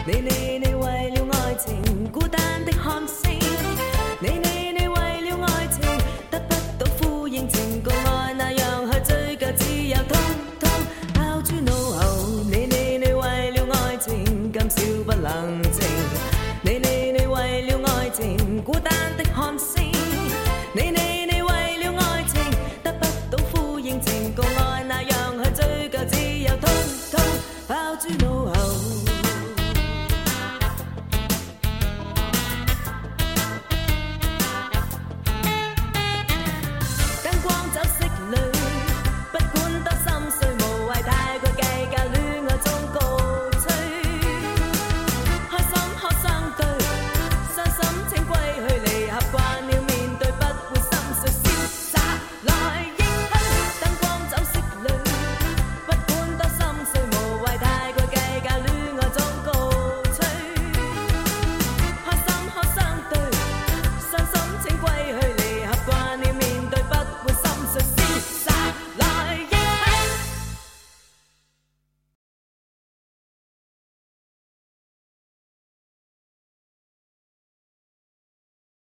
你为了愛情孤單的看星，你為了愛情得不到呼應，情共愛那樣去追究，只有通通拋諸腦後。你為了愛情今宵不冷靜，你為了愛情孤單的看星，你為了愛情得不到呼應，情共愛那樣去追究，只有通通拋諸腦後。